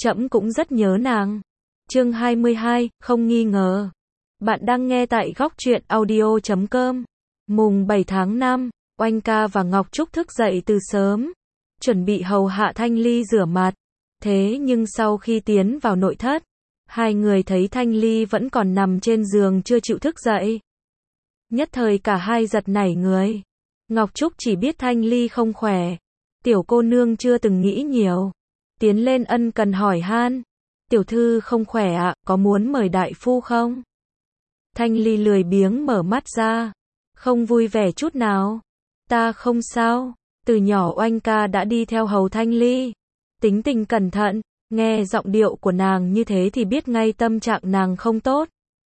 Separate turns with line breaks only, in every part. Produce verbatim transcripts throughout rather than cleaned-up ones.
trẫm cũng rất nhớ nàng. Chương hai mươi hai, không nghi ngờ. Bạn đang nghe tại góc truyện audio chấm com. Mùng bảy tháng năm, Oanh ca và Ngọc Trúc thức dậy từ sớm, chuẩn bị hầu hạ Thanh Ly rửa mặt. Thế nhưng sau khi tiến vào nội thất, hai người thấy Thanh Ly vẫn còn nằm trên giường chưa chịu thức dậy. Nhất thời cả hai giật nảy người. Ngọc Trúc chỉ biết Thanh Ly không khỏe. Tiểu cô nương chưa từng nghĩ nhiều, tiến lên ân cần hỏi han. Tiểu thư không khỏe ạ, có muốn mời đại phu không? Thanh Ly lười biếng mở mắt ra, không vui vẻ chút nào. Ta không sao, từ nhỏ Oanh ca đã đi theo hầu Thanh Ly. Tính tình cẩn thận, nghe giọng điệu của nàng như thế thì biết ngay tâm trạng nàng không tốt.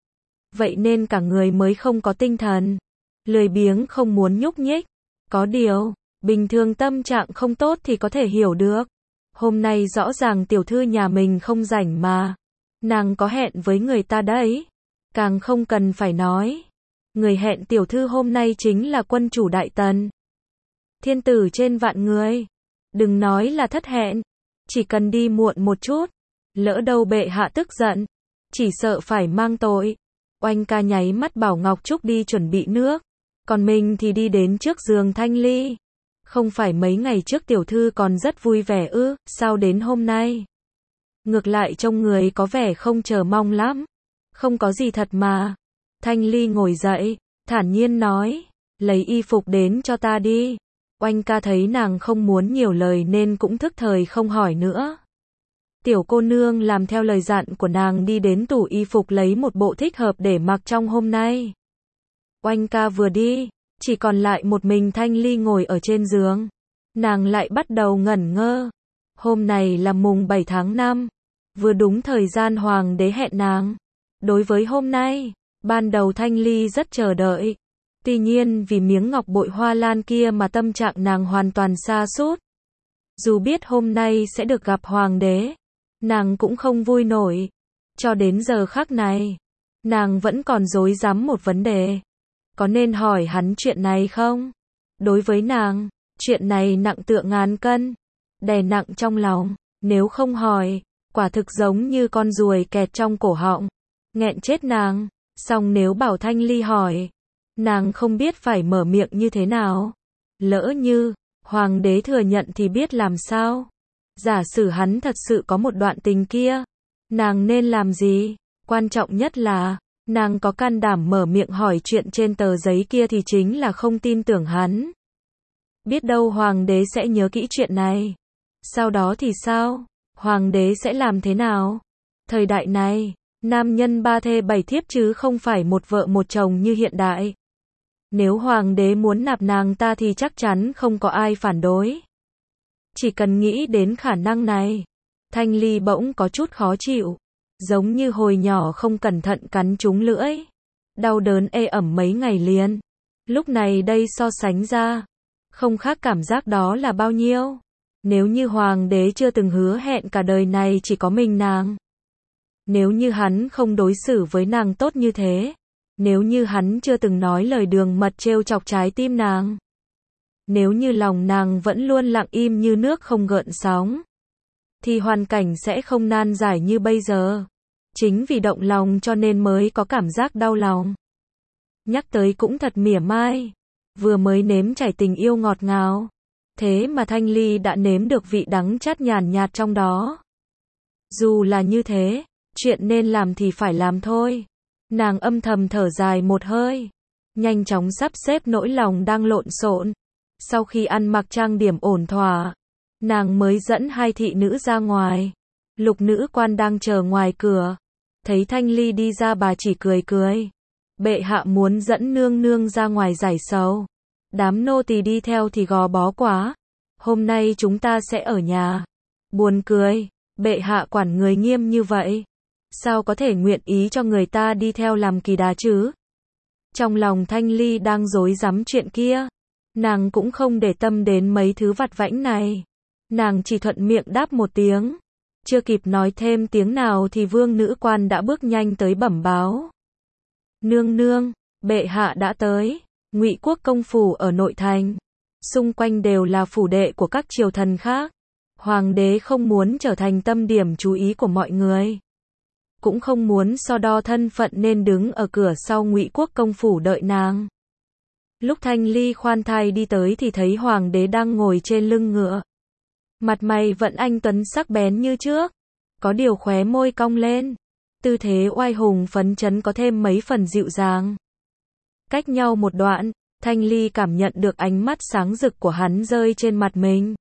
Vậy nên cả người mới không có tinh thần, lười biếng không muốn nhúc nhích. Có điều, bình thường tâm trạng không tốt thì có thể hiểu được. Hôm nay rõ ràng tiểu thư nhà mình không rảnh mà. Nàng có hẹn với người ta đấy. Càng không cần phải nói. Người hẹn tiểu thư hôm nay chính là quân chủ Đại Tần. Thiên tử trên vạn người. Đừng nói là thất hẹn. Chỉ cần đi muộn một chút. Lỡ đâu bệ hạ tức giận. Chỉ sợ phải mang tội. Oanh ca nháy mắt bảo Ngọc Trúc đi chuẩn bị nước. Còn mình thì đi đến trước giường Thanh Ly. Không phải mấy ngày trước tiểu thư còn rất vui vẻ ư, sao đến hôm nay? Ngược lại trông người có vẻ không chờ mong lắm. Không có gì thật mà. Thanh Ly ngồi dậy, thản nhiên nói, lấy y phục đến cho ta đi. Oanh ca thấy nàng không muốn nhiều lời nên cũng thức thời không hỏi nữa. Tiểu cô nương làm theo lời dặn của nàng đi đến tủ y phục lấy một bộ thích hợp để mặc trong hôm nay. Oanh ca vừa đi, chỉ còn lại một mình Thanh Ly ngồi ở trên giường. Nàng lại bắt đầu ngẩn ngơ. Hôm này là mùng bảy tháng năm, vừa đúng thời gian hoàng đế hẹn nàng. Đối với hôm nay, ban đầu Thanh Ly rất chờ đợi. Tuy nhiên vì miếng ngọc bội hoa lan kia mà tâm trạng nàng hoàn toàn sa sút. Dù biết hôm nay sẽ được gặp hoàng đế, nàng cũng không vui nổi. Cho đến giờ khắc này, nàng vẫn còn rối rắm một vấn đề. Có nên hỏi hắn chuyện này không? Đối với nàng, chuyện này nặng tựa ngàn cân, đè nặng trong lòng. Nếu không hỏi, quả thực giống như con ruồi kẹt trong cổ họng, nghẹn chết nàng. Song nếu bảo Thanh Ly hỏi, nàng không biết phải mở miệng như thế nào. Lỡ như hoàng đế thừa nhận thì biết làm sao? Giả sử hắn thật sự có một đoạn tình kia, nàng nên làm gì? Quan trọng nhất là nàng có can đảm mở miệng hỏi chuyện trên tờ giấy kia thì chính là không tin tưởng hắn. Biết đâu hoàng đế sẽ nhớ kỹ chuyện này. Sau đó thì sao? Hoàng đế sẽ làm thế nào? Thời đại này, nam nhân ba thê bảy thiếp chứ không phải một vợ một chồng như hiện đại. Nếu hoàng đế muốn nạp nàng ta thì chắc chắn không có ai phản đối. Chỉ cần nghĩ đến khả năng này, Thanh Ly bỗng có chút khó chịu. Giống như hồi nhỏ không cẩn thận cắn trúng lưỡi. Đau đớn ê ẩm mấy ngày liền. Lúc này đây so sánh ra, không khác cảm giác đó là bao nhiêu. Nếu như hoàng đế chưa từng hứa hẹn cả đời này chỉ có mình nàng. Nếu như hắn không đối xử với nàng tốt như thế. Nếu như hắn chưa từng nói lời đường mật trêu chọc trái tim nàng. Nếu như lòng nàng vẫn luôn lặng im như nước không gợn sóng. Thì hoàn cảnh sẽ không nan giải như bây giờ. Chính vì động lòng cho nên mới có cảm giác đau lòng. Nhắc tới cũng thật mỉa mai. Vừa mới nếm trải tình yêu ngọt ngào. Thế mà Thanh Ly đã nếm được vị đắng chát nhàn nhạt trong đó. Dù là như thế, chuyện nên làm thì phải làm thôi. Nàng âm thầm thở dài một hơi. Nhanh chóng sắp xếp nỗi lòng đang lộn xộn. Sau khi ăn mặc trang điểm ổn thỏa, nàng mới dẫn hai thị nữ ra ngoài. Lục nữ quan đang chờ ngoài cửa. Thấy Thanh Ly đi ra bà chỉ cười cười. Bệ hạ muốn dẫn nương nương ra ngoài giải sầu. Đám nô tỳ đi theo thì gò bó quá. Hôm nay chúng ta sẽ ở nhà. Buồn cười, bệ hạ quản người nghiêm như vậy. Sao có thể nguyện ý cho người ta đi theo làm kỳ đà chứ? Trong lòng Thanh Ly đang rối rắm chuyện kia. Nàng cũng không để tâm đến mấy thứ vặt vãnh này. Nàng chỉ thuận miệng đáp một tiếng. Chưa kịp nói thêm tiếng nào thì vương nữ quan đã bước nhanh tới bẩm báo. Nương nương, bệ hạ đã tới. Ngụy quốc công phủ ở nội thành. Xung quanh đều là phủ đệ của các triều thần khác. Hoàng đế không muốn trở thành tâm điểm chú ý của mọi người, cũng không muốn so đo thân phận nên đứng ở cửa sau Ngụy Quốc công phủ đợi nàng. Lúc Thanh Ly khoan thai đi tới thì thấy hoàng đế đang ngồi trên lưng ngựa. Mặt mày vẫn anh tuấn sắc bén như trước, có điều khóe môi cong lên, tư thế oai hùng phấn chấn có thêm mấy phần dịu dàng. Cách nhau một đoạn, Thanh Ly cảm nhận được ánh mắt sáng rực của hắn rơi trên mặt mình.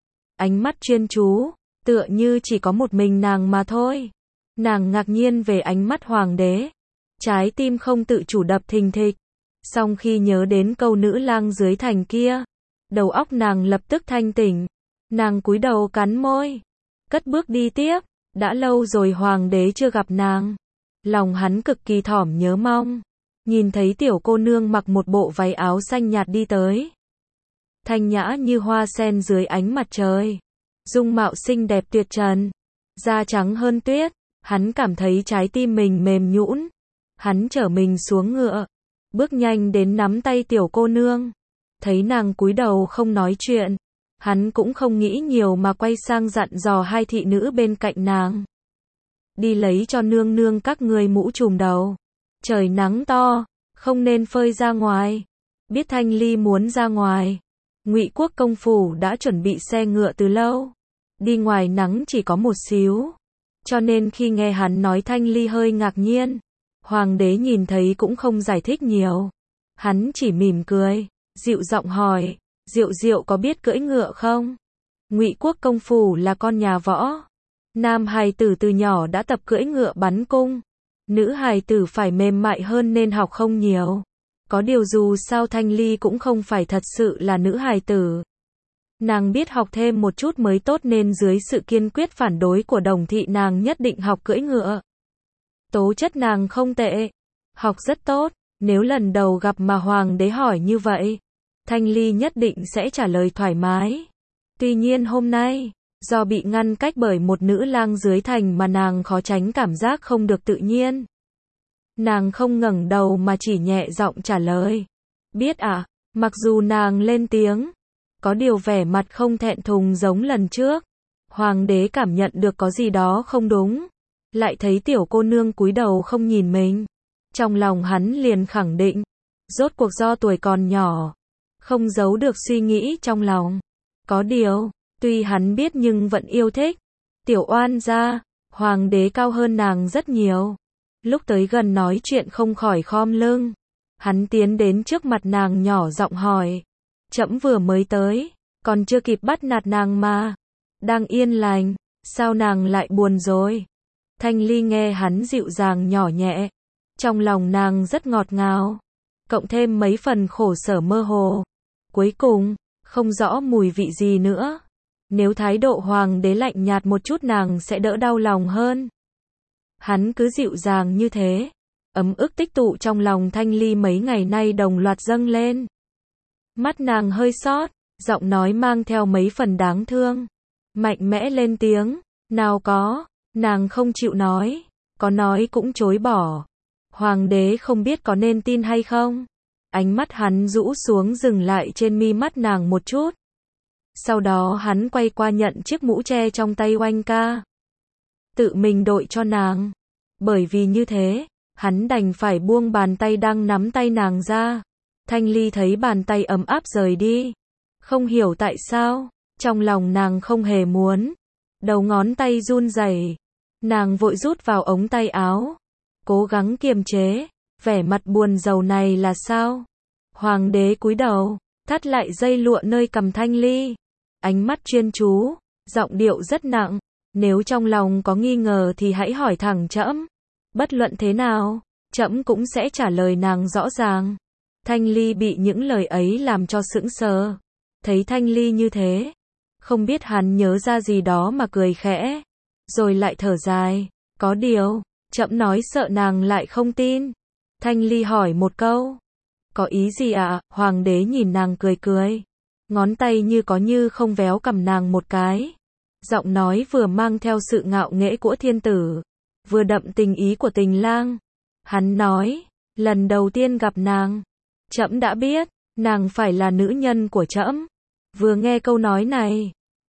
Ánh mắt chuyên chú, tựa như chỉ có một mình nàng mà thôi. Nàng ngạc nhiên về ánh mắt hoàng đế, trái tim không tự chủ đập thình thịch. Song khi nhớ đến câu nữ lang dưới thành kia, đầu óc nàng lập tức thanh tỉnh. Nàng cúi đầu cắn môi, cất bước đi tiếp. Đã lâu rồi hoàng đế chưa gặp nàng, lòng hắn cực kỳ thỏm nhớ mong. Nhìn thấy tiểu cô nương mặc một bộ váy áo xanh nhạt đi tới, thanh nhã như hoa sen dưới ánh mặt trời, dung mạo xinh đẹp tuyệt trần, da trắng hơn tuyết, hắn cảm thấy trái tim mình mềm nhũn. Hắn chở mình xuống ngựa, bước nhanh đến nắm tay tiểu cô nương, thấy nàng cúi đầu không nói chuyện, hắn cũng không nghĩ nhiều mà quay sang dặn dò hai thị nữ bên cạnh nàng. Đi lấy cho nương nương các ngươi mũ trùm đầu. Trời nắng to, không nên phơi ra ngoài. Biết Thanh Ly muốn ra ngoài, Ngụy Quốc công phủ đã chuẩn bị xe ngựa từ lâu. Đi ngoài nắng chỉ có một xíu, cho nên khi nghe hắn nói Thanh Ly hơi ngạc nhiên. Hoàng đế nhìn thấy cũng không giải thích nhiều. Hắn chỉ mỉm cười, dịu giọng hỏi, Diệu Diệu có biết cưỡi ngựa không? Ngụy Quốc công phủ là con nhà võ. Nam hài tử từ nhỏ đã tập cưỡi ngựa bắn cung. Nữ hài tử phải mềm mại hơn nên học không nhiều. Có điều dù sao Thanh Ly cũng không phải thật sự là nữ hài tử. Nàng biết học thêm một chút mới tốt nên dưới sự kiên quyết phản đối của Đồng thị nàng nhất định học cưỡi ngựa. Tố chất nàng không tệ, học rất tốt. Nếu lần đầu gặp mà hoàng đế hỏi như vậy, Thanh Ly nhất định sẽ trả lời thoải mái. Tuy nhiên hôm nay, do bị ngăn cách bởi một nữ lang dưới thành mà nàng khó tránh cảm giác không được tự nhiên. Nàng không ngẩng đầu mà chỉ nhẹ giọng trả lời. Biết ạ, à, mặc dù nàng lên tiếng, có điều vẻ mặt không thẹn thùng giống lần trước. Hoàng đế cảm nhận được có gì đó không đúng, lại thấy tiểu cô nương cúi đầu không nhìn mình. Trong lòng hắn liền khẳng định, rốt cuộc do tuổi còn nhỏ, không giấu được suy nghĩ trong lòng. Có điều, tuy hắn biết nhưng vẫn yêu thích. Tiểu oan gia, hoàng đế cao hơn nàng rất nhiều. Lúc tới gần nói chuyện không khỏi khom lưng. Hắn tiến đến trước mặt nàng nhỏ giọng hỏi. Trẫm vừa mới tới, còn chưa kịp bắt nạt nàng mà. Đang yên lành, sao nàng lại buồn rồi? Thanh Ly nghe hắn dịu dàng nhỏ nhẹ. Trong lòng nàng rất ngọt ngào. Cộng thêm mấy phần khổ sở mơ hồ. Cuối cùng, không rõ mùi vị gì nữa. Nếu thái độ hoàng đế lạnh nhạt một chút nàng sẽ đỡ đau lòng hơn. Hắn cứ dịu dàng như thế. Ấm ức tích tụ trong lòng Thanh Ly mấy ngày nay đồng loạt dâng lên. Mắt nàng hơi xót, giọng nói mang theo mấy phần đáng thương. Mạnh mẽ lên tiếng, nào có, nàng không chịu nói, có nói cũng chối bỏ. Hoàng đế không biết có nên tin hay không. Ánh mắt hắn rũ xuống dừng lại trên mi mắt nàng một chút. Sau đó hắn quay qua nhận chiếc mũ tre trong tay Oanh ca. Tự mình đội cho nàng. Bởi vì như thế, hắn đành phải buông bàn tay đang nắm tay nàng ra. Thanh Ly thấy bàn tay ấm áp rời đi. Không hiểu tại sao, trong lòng nàng không hề muốn. Đầu ngón tay run rẩy, nàng vội rút vào ống tay áo. Cố gắng kiềm chế, vẻ mặt buồn rầu này là sao? Hoàng đế cúi đầu, thắt lại dây lụa nơi cằm Thanh Ly. Ánh mắt chuyên chú, giọng điệu rất nặng. Nếu trong lòng có nghi ngờ thì hãy hỏi thẳng trẫm. Bất luận thế nào, trẫm cũng sẽ trả lời nàng rõ ràng. Thanh Ly bị những lời ấy làm cho sững sờ. Thấy Thanh Ly như thế, không biết hắn nhớ ra gì đó mà cười khẽ. Rồi lại thở dài, có điều, trẫm nói sợ nàng lại không tin. Thanh Ly hỏi một câu. Có ý gì ạ? À? Hoàng đế nhìn nàng cười cười. Ngón tay như có như không véo cằm nàng một cái. Giọng nói vừa mang theo sự ngạo nghễ của thiên tử, vừa đậm tình ý của tình lang. Hắn nói, lần đầu tiên gặp nàng, trẫm đã biết, nàng phải là nữ nhân của trẫm. Vừa nghe câu nói này,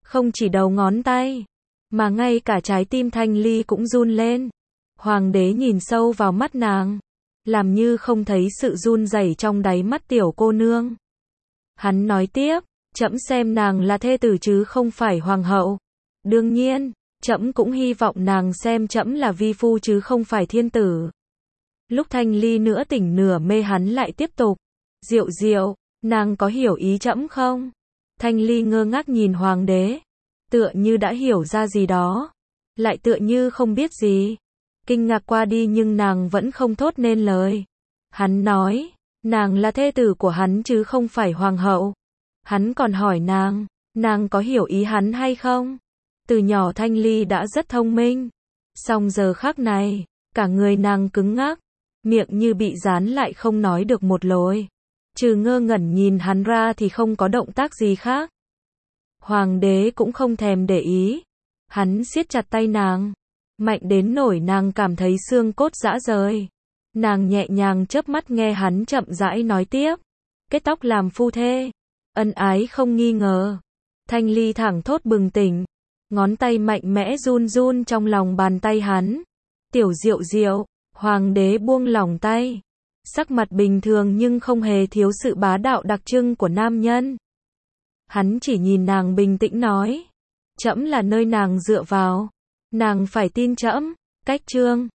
Không chỉ đầu ngón tay, mà ngay cả trái tim Thanh Ly cũng run lên. Hoàng đế nhìn sâu vào mắt nàng, làm như không thấy sự run rẩy trong đáy mắt tiểu cô nương. Hắn nói tiếp, trẫm xem nàng là thê tử chứ không phải hoàng hậu. Đương nhiên, trẫm cũng hy vọng nàng xem trẫm là vi phu chứ không phải thiên tử. Lúc Thanh Ly nửa tỉnh nửa mê hắn lại tiếp tục, Diệu Diệu, nàng có hiểu ý trẫm không? Thanh Ly ngơ ngác nhìn hoàng đế, tựa như đã hiểu ra gì đó, lại tựa như không biết gì. Kinh ngạc qua đi nhưng nàng vẫn không thốt nên lời. Hắn nói, nàng là thê tử của hắn chứ không phải hoàng hậu. Hắn còn hỏi nàng, nàng có hiểu ý hắn hay không? Từ nhỏ Thanh Ly đã rất thông minh, song giờ khắc này, cả người nàng cứng ngắc, miệng như bị dán lại không nói được một lời. Trừ ngơ ngẩn nhìn hắn ra thì không có động tác gì khác. Hoàng đế cũng không thèm để ý. Hắn siết chặt tay nàng, mạnh đến nỗi nàng cảm thấy xương cốt rã rời. Nàng nhẹ nhàng chớp mắt nghe hắn chậm rãi nói tiếp. Kết tóc làm phu thê, ân ái không nghi ngờ. Thanh Ly thẳng thốt bừng tỉnh, ngón tay mạnh mẽ run run trong lòng bàn tay hắn. Tiểu Diệu Diệu, hoàng đế buông lỏng tay. Sắc mặt bình thường nhưng không hề thiếu sự bá đạo đặc trưng của nam nhân. Hắn chỉ nhìn nàng bình tĩnh nói, trẫm là nơi nàng dựa vào, nàng phải tin trẫm. Cách chương